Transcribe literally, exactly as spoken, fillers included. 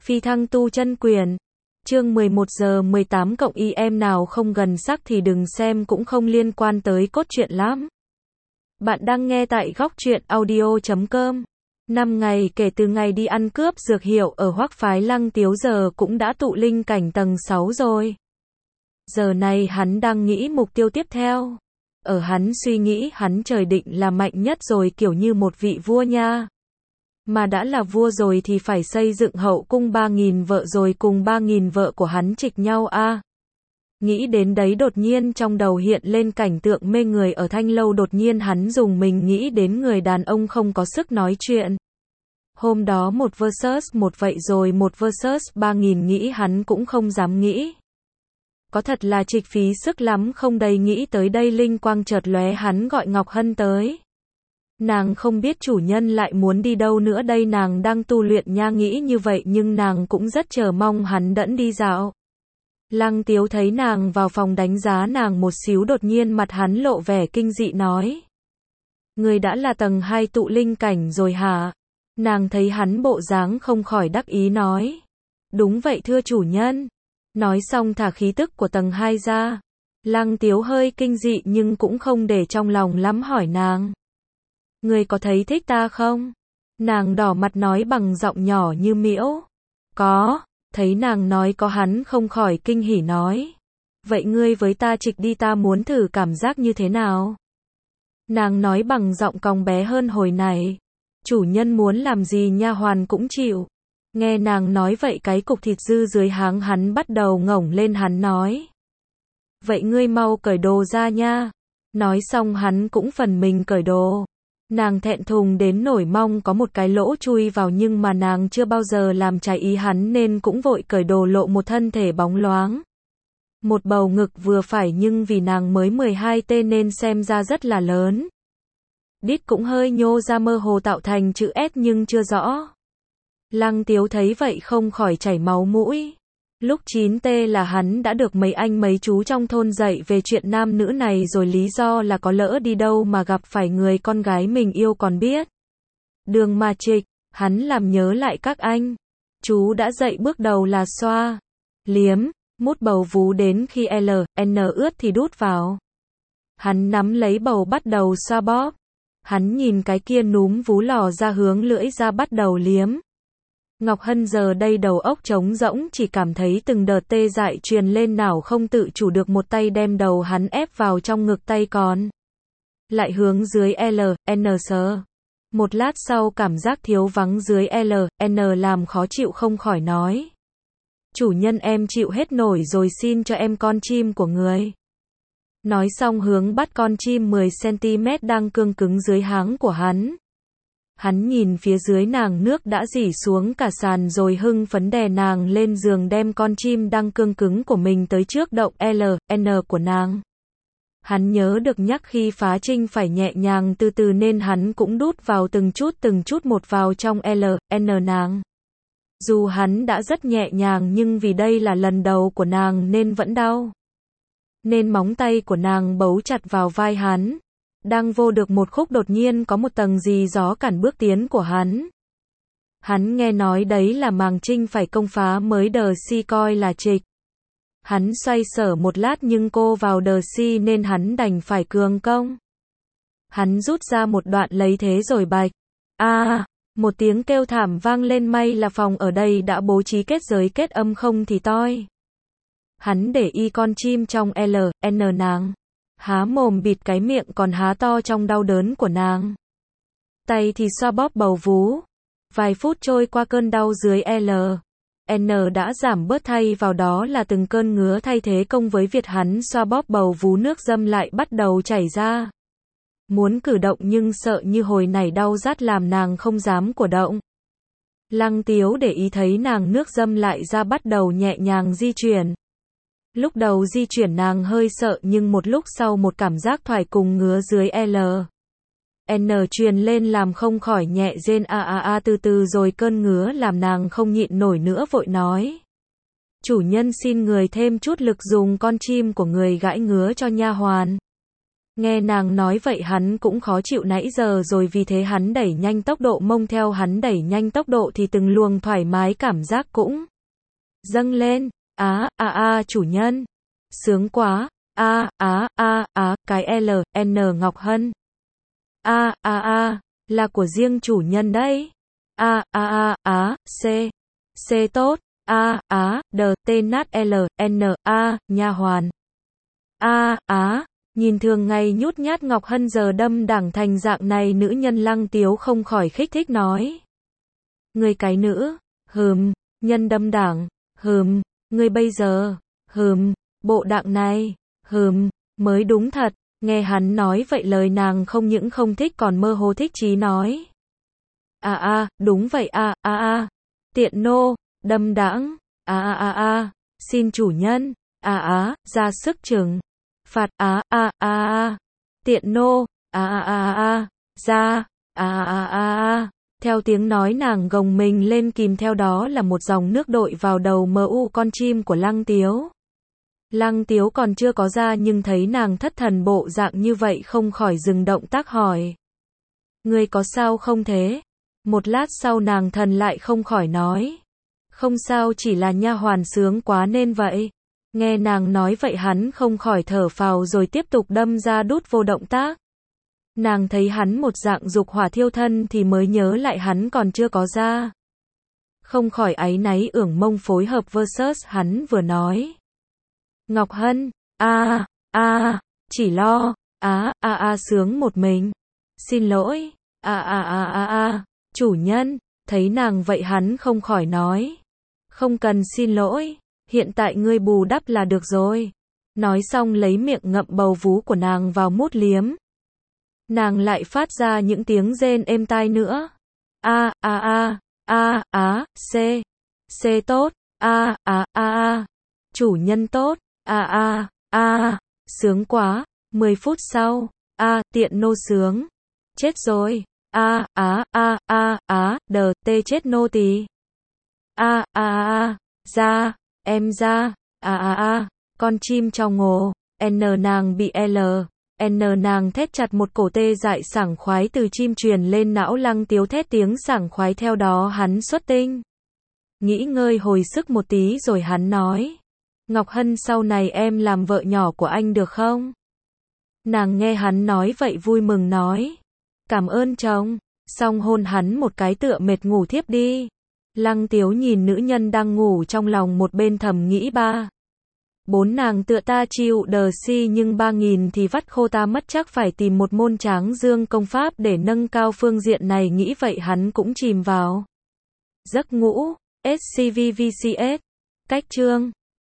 Phi thăng tu chân quyền. Chương mười một giờ mười tám cộng y em nào không gần sắc thì đừng xem, cũng không liên quan tới cốt truyện lắm. Bạn đang nghe tại góc truyện audio chấm com. Năm ngày kể từ ngày đi ăn cướp dược hiệu ở Hoắc phái Lăng Tiếu giờ cũng đã tụ linh cảnh tầng sáu rồi. Giờ này hắn đang nghĩ mục tiêu tiếp theo. Ở hắn suy nghĩ hắn trời định là mạnh nhất rồi, kiểu như một vị vua nha. Mà đã là vua rồi thì phải xây dựng hậu cung ba nghìn vợ rồi cùng ba nghìn vợ của hắn trịch nhau a. À. Nghĩ đến đấy đột nhiên trong đầu hiện lên cảnh tượng mê người ở Thanh Lâu, đột nhiên hắn dùng mình nghĩ đến người đàn ông không có sức nói chuyện. Hôm đó một versus một vậy rồi một versus ba nghìn, nghĩ hắn cũng không dám nghĩ. Có thật là trịch phí sức lắm không đây, nghĩ tới đây linh quang chợt lóe, hắn gọi Ngọc Hân tới. Nàng không biết chủ nhân lại muốn đi đâu nữa đây, nàng đang tu luyện nha, nghĩ như vậy nhưng nàng cũng rất chờ mong hắn đẫn đi dạo. Lăng Tiếu thấy nàng vào phòng đánh giá nàng một xíu, đột nhiên mặt hắn lộ vẻ kinh dị nói. Người đã là tầng hai tụ linh cảnh rồi hả? Nàng thấy hắn bộ dáng không khỏi đắc ý nói. Đúng vậy thưa chủ nhân. Nói xong thả khí tức của tầng hai ra. Lăng Tiếu hơi kinh dị nhưng cũng không để trong lòng lắm, hỏi nàng. Người có thấy thích ta không? Nàng đỏ mặt nói bằng giọng nhỏ như miễu. Có. Thấy nàng nói có hắn không khỏi kinh hỉ nói. Vậy ngươi với ta trịch đi, ta muốn thử cảm giác như thế nào? Nàng nói bằng giọng cong bé hơn hồi này. Chủ nhân muốn làm gì nha hoàn cũng chịu. Nghe nàng nói vậy cái cục thịt dư dưới háng hắn bắt đầu ngổng lên, hắn nói. Vậy ngươi mau cởi đồ ra nha. Nói xong hắn cũng phần mình cởi đồ. Nàng thẹn thùng đến nổi mong có một cái lỗ chui vào, nhưng mà nàng chưa bao giờ làm trái ý hắn nên cũng vội cởi đồ, lộ một thân thể bóng loáng. Một bầu ngực vừa phải nhưng vì nàng mới mười hai tê nên xem ra rất là lớn. Đít cũng hơi nhô ra mơ hồ tạo thành chữ S nhưng chưa rõ. Lăng Tiếu thấy vậy không khỏi chảy máu mũi. Lúc chín tê là hắn đã được mấy anh mấy chú trong thôn dạy về chuyện nam nữ này rồi, lý do là có lỡ đi đâu mà gặp phải người con gái mình yêu còn biết. Đường mà trịch, hắn làm nhớ lại các anh. Chú đã dạy bước đầu là xoa, liếm, mút bầu vú, đến khi L, N ướt thì đút vào. Hắn nắm lấy bầu bắt đầu xoa bóp. Hắn nhìn cái kia núm vú lò ra hướng lưỡi ra bắt đầu liếm. Ngọc Hân giờ đây đầu óc trống rỗng, chỉ cảm thấy từng đợt tê dại truyền lên, nào không tự chủ được một tay đem đầu hắn ép vào trong ngực, tay còn lại hướng dưới L, N sờ. Một lát sau cảm giác thiếu vắng dưới L, N làm khó chịu không khỏi nói. Chủ nhân em chịu hết nổi rồi, xin cho em con chim của người. Nói xong hướng bắt con chim mười xăng ti mét đang cương cứng dưới háng của hắn. Hắn nhìn phía dưới nàng, nước đã rỉ xuống cả sàn rồi hưng phấn đè nàng lên giường, đem con chim đang cương cứng của mình tới trước động L, N của nàng. Hắn nhớ được nhắc khi phá trinh phải nhẹ nhàng từ từ nên hắn cũng đút vào từng chút từng chút một vào trong L, N nàng. Dù hắn đã rất nhẹ nhàng nhưng vì đây là lần đầu của nàng nên vẫn đau. Nên móng tay của nàng bấu chặt vào vai hắn. Đang vô được một khúc đột nhiên có một tầng gì gió cản bước tiến của hắn. Hắn nghe nói đấy là màng trinh phải công phá mới đờ si coi là trịch. Hắn xoay sở một lát nhưng cô vào đờ si nên hắn đành phải cường công. Hắn rút ra một đoạn lấy thế rồi bạch. A, à, một tiếng kêu thảm vang lên, may là phòng ở đây đã bố trí kết giới kết âm không thì toi. Hắn để y con chim trong L, N nàng. Há mồm bịt cái miệng còn há to trong đau đớn của nàng. Tay thì xoa bóp bầu vú. Vài phút trôi qua, cơn đau dưới L, N đã giảm bớt, thay vào đó là từng cơn ngứa thay thế công với việc hắn xoa bóp bầu vú, nước dâm lại bắt đầu chảy ra. Muốn cử động nhưng sợ như hồi nãy đau rát làm nàng không dám cử động. Lăng Tiếu để ý thấy nàng nước dâm lại ra bắt đầu nhẹ nhàng di chuyển. Lúc đầu di chuyển nàng hơi sợ nhưng một lúc sau một cảm giác thoải cùng ngứa dưới L, N truyền lên làm không khỏi nhẹ rên a a a, từ từ rồi cơn ngứa làm nàng không nhịn nổi nữa vội nói. Chủ nhân xin người thêm chút lực, dùng con chim của người gãi ngứa cho nha hoàn. Nghe nàng nói vậy hắn cũng khó chịu nãy giờ rồi vì thế hắn đẩy nhanh tốc độ mông theo hắn đẩy nhanh tốc độ thì từng luồng thoải mái cảm giác cũng dâng lên. Á, a a chủ nhân. Sướng quá. A, á, a, á, cái L, N Ngọc Hân. A, a a, là của riêng chủ nhân đấy. A, a a, á, C. C tốt. A, á, D, T nát L, N, A, nha hoàn. A, á, nhìn thường ngày nhút nhát Ngọc Hân giờ đâm đảng thành dạng này nữ nhân Lăng Tiếu không khỏi khích thích nói. Người cái nữ, hừm, nhân đâm đảng, hừm, người bây giờ, hừm, bộ đạng này, hừm, mới đúng thật. Nghe hắn nói vậy lời nàng không những không thích còn mơ hồ thích chí nói. À a, đúng vậy a, a a, tiện nô, đâm đãng, a a a a, xin chủ nhân, a á, ra sức trừng, phạt á a a a, tiện nô, a a a a, ra, a a a a. Theo tiếng nói nàng gồng mình lên kìm theo đó là một dòng nước đội vào đầu mờ u con chim của Lăng Tiếu. Lăng Tiếu còn chưa có ra nhưng thấy nàng thất thần bộ dạng như vậy không khỏi dừng động tác hỏi. Ngươi có sao không thế? Một lát sau nàng thần lại không khỏi nói. Không sao, chỉ là nha hoàn sướng quá nên vậy. Nghe nàng nói vậy hắn không khỏi thở phào rồi tiếp tục đâm ra đút vô động tác. Nàng thấy hắn một dạng dục hỏa thiêu thân thì mới nhớ lại hắn còn chưa có ra. Không khỏi áy náy ưỡng mông phối hợp versus hắn vừa nói. Ngọc Hân, a a, chỉ lo, á a a sướng một mình. Xin lỗi, a a a a a, chủ nhân, thấy nàng vậy hắn không khỏi nói. Không cần xin lỗi, hiện tại ngươi bù đắp là được rồi. Nói xong lấy miệng ngậm bầu vú của nàng vào mút liếm. Nàng lại phát ra những tiếng rên êm tai nữa. A a a, a á, C. C tốt, a a a a, chủ nhân tốt. A a a, sướng quá. Mười phút sau, a, tiện nô sướng. Chết rồi. A á a a á, D, T chết nô tỳ. A a a, ra, em ra. A a a, con chim trong ổ. N nàng bị L, N nàng thét chặt một cổ tê dại sảng khoái từ chim truyền lên não Lăng Tiếu thét tiếng sảng khoái theo đó hắn xuất tinh. Nghĩ ngơi hồi sức một tí rồi hắn nói. Ngọc Hân sau này em làm vợ nhỏ của anh được không? Nàng nghe hắn nói vậy vui mừng nói. Cảm ơn chồng. Xong hôn hắn một cái tựa mệt ngủ thiếp đi. Lăng Tiếu nhìn nữ nhân đang ngủ trong lòng một bên thầm nghĩ ba. Bốn nàng tựa ta chịu đờ si nhưng ba nghìn thì vắt khô ta mất chắc phải tìm một môn tráng dương công pháp để nâng cao phương diện này nghĩ vậy hắn cũng chìm vào. Giấc ngủ. ét xê vê vê xê ét. Cách chương.